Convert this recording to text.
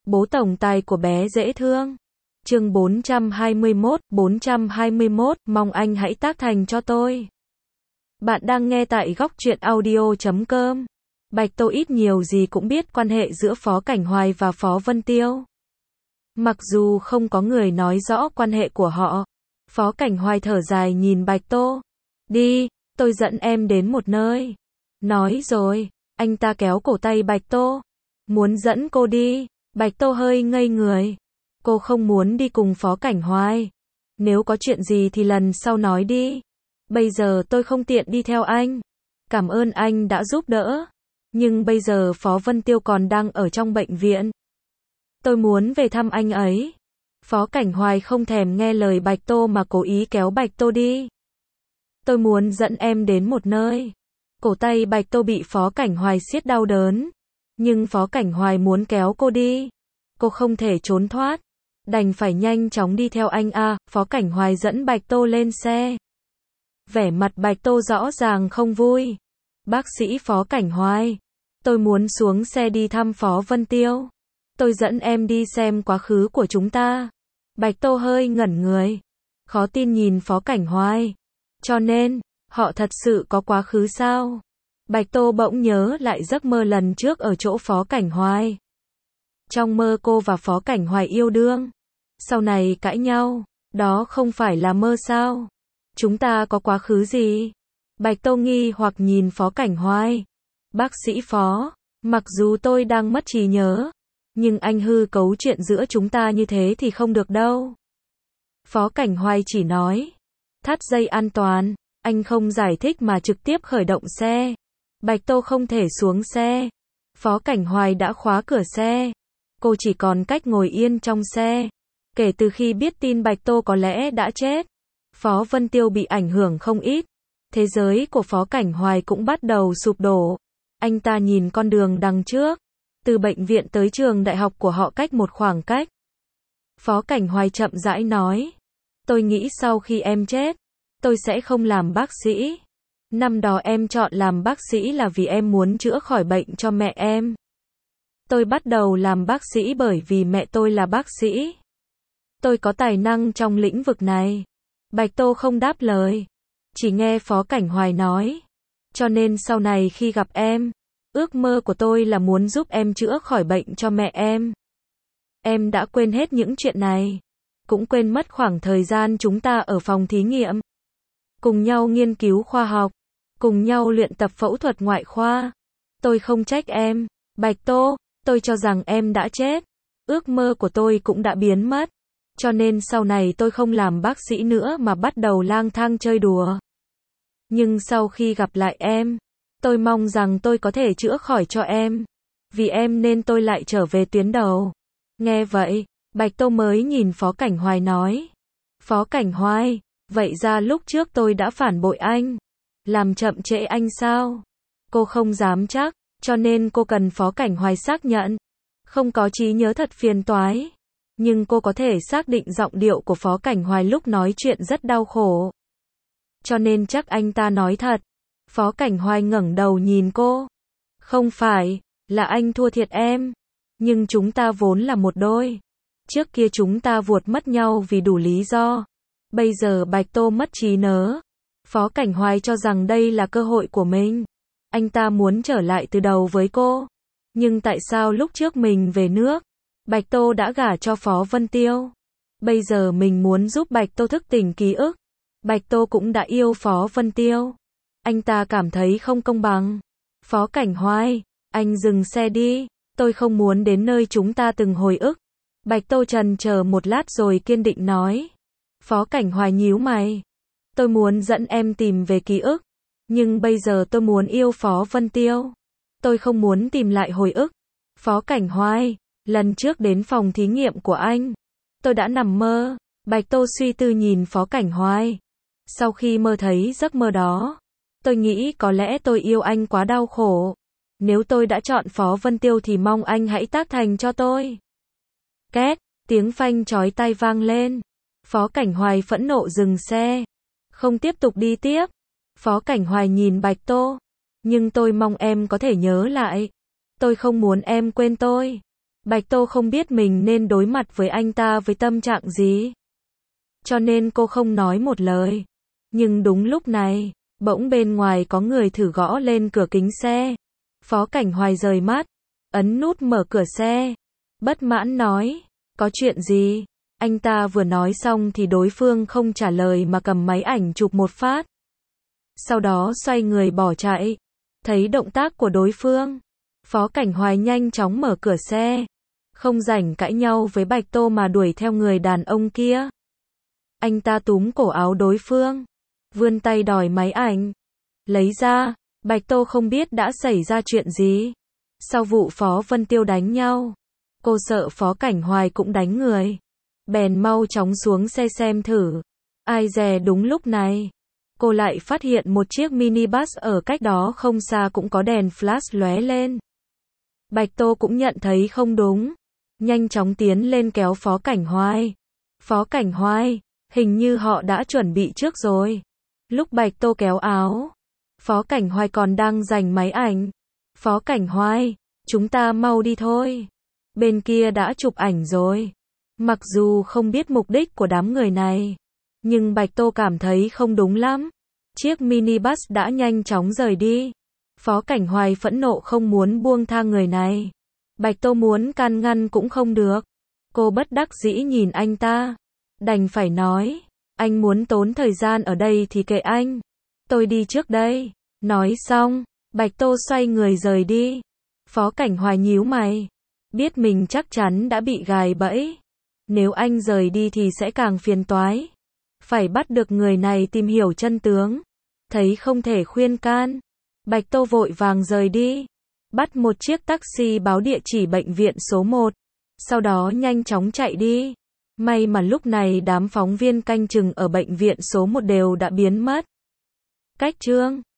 Bố tổng tài của bé dễ thương. Chương 421, mong anh hãy tác thành cho tôi. Bạn đang nghe tại góc truyện audio.com. Bạch Tô ít nhiều gì cũng biết quan hệ giữa Phó Cảnh Hoài và Phó Vân Tiêu. Mặc dù không có người nói rõ quan hệ của họ, Phó Cảnh Hoài thở dài nhìn Bạch Tô. Đi, tôi dẫn em đến một nơi. Nói rồi, anh ta kéo cổ tay Bạch Tô. Muốn dẫn cô đi. Bạch Tô hơi ngây người. Cô không muốn đi cùng Phó Cảnh Hoài. Nếu có chuyện gì thì lần sau nói đi. Bây giờ tôi không tiện đi theo anh. Cảm ơn anh đã giúp đỡ. Nhưng bây giờ Phó Vân Tiêu còn đang ở trong bệnh viện. Tôi muốn về thăm anh ấy. Phó Cảnh Hoài không thèm nghe lời Bạch Tô mà cố ý kéo Bạch Tô đi. Tôi muốn dẫn em đến một nơi. Cổ tay Bạch Tô bị Phó Cảnh Hoài siết đau đớn. Nhưng Phó Cảnh Hoài muốn kéo cô đi. Cô không thể trốn thoát. Đành phải nhanh chóng đi theo anh a. Phó Cảnh Hoài dẫn Bạch Tô lên xe. Vẻ mặt Bạch Tô rõ ràng không vui. Bác sĩ Phó Cảnh Hoài. Tôi muốn xuống xe đi thăm Phó Vân Tiêu. Tôi dẫn em đi xem quá khứ của chúng ta. Bạch Tô hơi ngẩn người. Khó tin nhìn Phó Cảnh Hoài. Cho nên, họ thật sự có quá khứ sao? Bạch Tô bỗng nhớ lại giấc mơ lần trước ở chỗ Phó Cảnh Hoài. Trong mơ cô và Phó Cảnh Hoài yêu đương. Sau này cãi nhau. Đó không phải là mơ sao? Chúng ta có quá khứ gì? Bạch Tô nghi hoặc nhìn Phó Cảnh Hoài. Bác sĩ Phó, mặc dù tôi đang mất trí nhớ, nhưng anh hư cấu chuyện giữa chúng ta như thế thì không được đâu. Phó Cảnh Hoài chỉ nói. Thắt dây an toàn. Anh không giải thích mà trực tiếp khởi động xe. Bạch Tô không thể xuống xe. Phó Cảnh Hoài đã khóa cửa xe. Cô chỉ còn cách ngồi yên trong xe. Kể từ khi biết tin Bạch Tô có lẽ đã chết, Phó Vân Tiêu bị ảnh hưởng không ít. Thế giới của Phó Cảnh Hoài cũng bắt đầu sụp đổ. Anh ta nhìn con đường đằng trước. Từ bệnh viện tới trường đại học của họ cách một khoảng cách. Phó Cảnh Hoài chậm rãi nói. Tôi nghĩ sau khi em chết, tôi sẽ không làm bác sĩ. Năm đó em chọn làm bác sĩ là vì em muốn chữa khỏi bệnh cho mẹ em. Tôi bắt đầu làm bác sĩ bởi vì mẹ tôi là bác sĩ. Tôi có tài năng trong lĩnh vực này. Bạch Tô không đáp lời. Chỉ nghe Phó Cảnh Hoài nói. Cho nên sau này khi gặp em, ước mơ của tôi là muốn giúp em chữa khỏi bệnh cho mẹ em. Em đã quên hết những chuyện này. Cũng quên mất khoảng thời gian chúng ta ở phòng thí nghiệm. Cùng nhau nghiên cứu khoa học. Cùng nhau luyện tập phẫu thuật ngoại khoa. Tôi không trách em. Bạch Tô, tôi cho rằng em đã chết. Ước mơ của tôi cũng đã biến mất. Cho nên sau này tôi không làm bác sĩ nữa mà bắt đầu lang thang chơi đùa. Nhưng sau khi gặp lại em, tôi mong rằng tôi có thể chữa khỏi cho em. Vì em nên tôi lại trở về tuyến đầu. Nghe vậy, Bạch Tô mới nhìn Phó Cảnh Hoài nói. Phó Cảnh Hoài, vậy ra lúc trước tôi đã phản bội anh. Làm chậm trễ anh sao? Cô không dám chắc, cho nên cô cần Phó Cảnh Hoài xác nhận. Không có trí nhớ thật phiền toái. Nhưng cô có thể xác định giọng điệu của Phó Cảnh Hoài lúc nói chuyện rất đau khổ. Cho nên chắc anh ta nói thật. Phó Cảnh Hoài ngẩng đầu nhìn cô. Không phải, là anh thua thiệt em. Nhưng chúng ta vốn là một đôi. Trước kia chúng ta vuột mất nhau vì đủ lý do. Bây giờ Bạch Tô mất trí nhớ. Phó Cảnh Hoài cho rằng đây là cơ hội của mình. Anh ta muốn trở lại từ đầu với cô. Nhưng tại sao lúc trước mình về nước, Bạch Tô đã gả cho Phó Vân Tiêu. Bây giờ mình muốn giúp Bạch Tô thức tỉnh ký ức. Bạch Tô cũng đã yêu Phó Vân Tiêu. Anh ta cảm thấy không công bằng. Phó Cảnh Hoài, anh dừng xe đi. Tôi không muốn đến nơi chúng ta từng hồi ức. Bạch Tô chần chờ một lát rồi kiên định nói. Phó Cảnh Hoài nhíu mày. Tôi muốn dẫn em tìm về ký ức. Nhưng bây giờ tôi muốn yêu Phó Vân Tiêu. Tôi không muốn tìm lại hồi ức. Phó Cảnh Hoài, lần trước đến phòng thí nghiệm của anh, tôi đã nằm mơ. Bạch Tô suy tư nhìn Phó Cảnh Hoài. Sau khi mơ thấy giấc mơ đó, tôi nghĩ có lẽ tôi yêu anh quá đau khổ. Nếu tôi đã chọn Phó Vân Tiêu thì mong anh hãy tác thành cho tôi. Két, tiếng phanh chói tai vang lên. Phó Cảnh Hoài phẫn nộ dừng xe. Không tiếp tục đi tiếp. Phó Cảnh Hoài nhìn Bạch Tô. Nhưng tôi mong em có thể nhớ lại. Tôi không muốn em quên tôi. Bạch Tô không biết mình nên đối mặt với anh ta với tâm trạng gì. Cho nên cô không nói một lời. Nhưng đúng lúc này, bỗng bên ngoài có người thử gõ lên cửa kính xe. Phó Cảnh Hoài rời mắt, ấn nút mở cửa xe. Bất mãn nói, có chuyện gì? Anh ta vừa nói xong thì đối phương không trả lời mà cầm máy ảnh chụp một phát. Sau đó xoay người bỏ chạy. Thấy động tác của đối phương, Phó Cảnh Hoài nhanh chóng mở cửa xe. Không rảnh cãi nhau với Bạch Tô mà đuổi theo người đàn ông kia. Anh ta túm cổ áo đối phương, vươn tay đòi máy ảnh. Lấy ra, Bạch Tô không biết đã xảy ra chuyện gì. Sau vụ Phó Vân Tiêu đánh nhau, cô sợ Phó Cảnh Hoài cũng đánh người. Bèn mau chóng xuống xe xem thử. Ai dè đúng lúc này, cô lại phát hiện một chiếc minibus ở cách đó không xa cũng có đèn flash lóe lên. Bạch Tô cũng nhận thấy không đúng. Nhanh chóng tiến lên kéo Phó Cảnh Hoài. Phó Cảnh Hoài, hình như họ đã chuẩn bị trước rồi. Lúc Bạch Tô kéo áo, Phó Cảnh Hoài còn đang giành máy ảnh. Phó Cảnh Hoài, chúng ta mau đi thôi. Bên kia đã chụp ảnh rồi. Mặc dù không biết mục đích của đám người này, nhưng Bạch Tô cảm thấy không đúng lắm. Chiếc minibus đã nhanh chóng rời đi. Phó Cảnh Hoài phẫn nộ không muốn buông tha người này. Bạch Tô muốn can ngăn cũng không được. Cô bất đắc dĩ nhìn anh ta. Đành phải nói, anh muốn tốn thời gian ở đây thì kệ anh. Tôi đi trước đây. Nói xong, Bạch Tô xoay người rời đi. Phó Cảnh Hoài nhíu mày. Biết mình chắc chắn đã bị gài bẫy. Nếu anh rời đi thì sẽ càng phiền toái. Phải bắt được người này tìm hiểu chân tướng. Thấy không thể khuyên can, Bạch Tô vội vàng rời đi. Bắt một chiếc taxi báo địa chỉ bệnh viện số 1. Sau đó nhanh chóng chạy đi. May mà lúc này đám phóng viên canh chừng ở bệnh viện số 1 đều đã biến mất. Cách chương